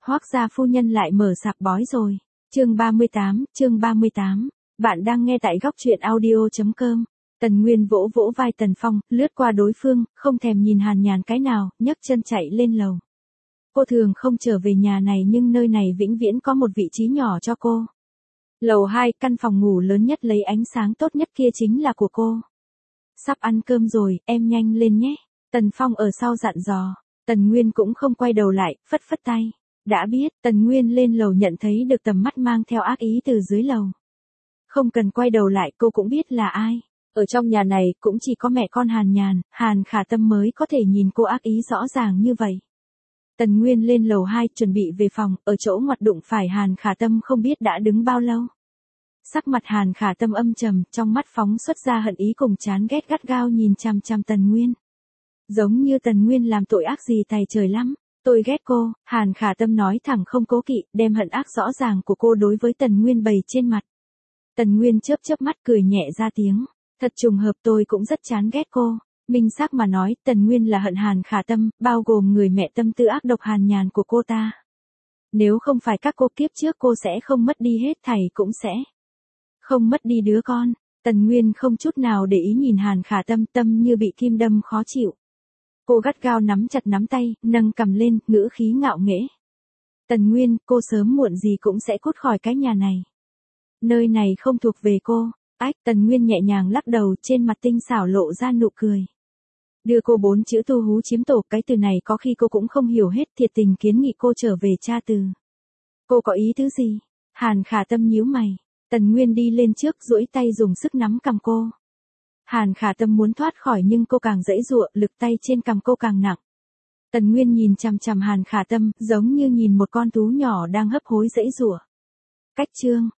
Hoác gia phu nhân lại mở sạp bói rồi. Chương 38. Bạn đang nghe tại góc truyện audio.com. Tần Nguyên vỗ vỗ vai Tần Phong, lướt qua đối phương, không thèm nhìn Hàn Nhàn cái nào, nhấc chân chạy lên lầu. Cô thường không trở về nhà này nhưng nơi này vĩnh viễn có một vị trí nhỏ cho cô. Lầu 2, căn phòng ngủ lớn nhất lấy ánh sáng tốt nhất kia chính là của cô. Sắp ăn cơm rồi, em nhanh lên nhé. Tần Phong ở sau dặn dò. Tần Nguyên cũng không quay đầu lại, phất phất tay. Đã biết, Tần Nguyên lên lầu nhận thấy được tầm mắt mang theo ác ý từ dưới lầu. Không cần quay đầu lại, cô cũng biết là ai. Ở trong nhà này cũng chỉ có mẹ con Hàn Nhàn, Hàn Khả Tâm mới có thể nhìn cô ác ý rõ ràng như vậy. Tần Nguyên lên lầu 2 chuẩn bị về phòng, ở chỗ ngoặt đụng phải Hàn Khả Tâm không biết đã đứng bao lâu. Sắc mặt Hàn Khả Tâm âm trầm, trong mắt phóng xuất ra hận ý cùng chán ghét gắt gao nhìn chằm chằm Tần Nguyên. Giống như Tần Nguyên làm tội ác gì tày trời lắm. Tôi ghét cô, Hàn Khả Tâm nói thẳng không cố kỵ, đem hận ác rõ ràng của cô đối với Tần Nguyên bày trên mặt. Tần Nguyên chớp mắt cười nhẹ ra tiếng. Thật trùng hợp, tôi cũng rất chán ghét cô. Minh xác mà nói, Tần Nguyên là hận Hàn Khả Tâm, bao gồm người mẹ tâm tư ác độc Hàn Nhàn của cô ta. Nếu không phải các cô kiếp trước cô sẽ không mất đi hết thảy, cũng sẽ không mất đi đứa con. Tần Nguyên không chút nào để ý nhìn Hàn Khả Tâm, tâm như bị kim đâm khó chịu. Cô gắt gao nắm chặt nắm tay, nâng cằm lên, ngữ khí ngạo nghễ. Tần Nguyên, cô sớm muộn gì cũng sẽ cút khỏi cái nhà này. Nơi này không thuộc về cô. Tần Nguyên nhẹ nhàng lắc đầu, trên mặt tinh xảo lộ ra nụ cười. Đưa cô 4 chữ tu hú chiếm tổ, cái từ này có khi cô cũng không hiểu hết, thiệt tình kiến nghị cô trở về tra từ. Cô có ý tứ gì? Hàn Khả Tâm nhíu mày. Tần Nguyên đi lên trước, duỗi tay dùng sức nắm cằm cô. Hàn Khả Tâm muốn thoát khỏi nhưng cô càng giãy giụa, lực tay trên cằm cô càng nặng. Tần Nguyên nhìn chằm chằm Hàn Khả Tâm, giống như nhìn một con thú nhỏ đang hấp hối giãy giụa. Cách chương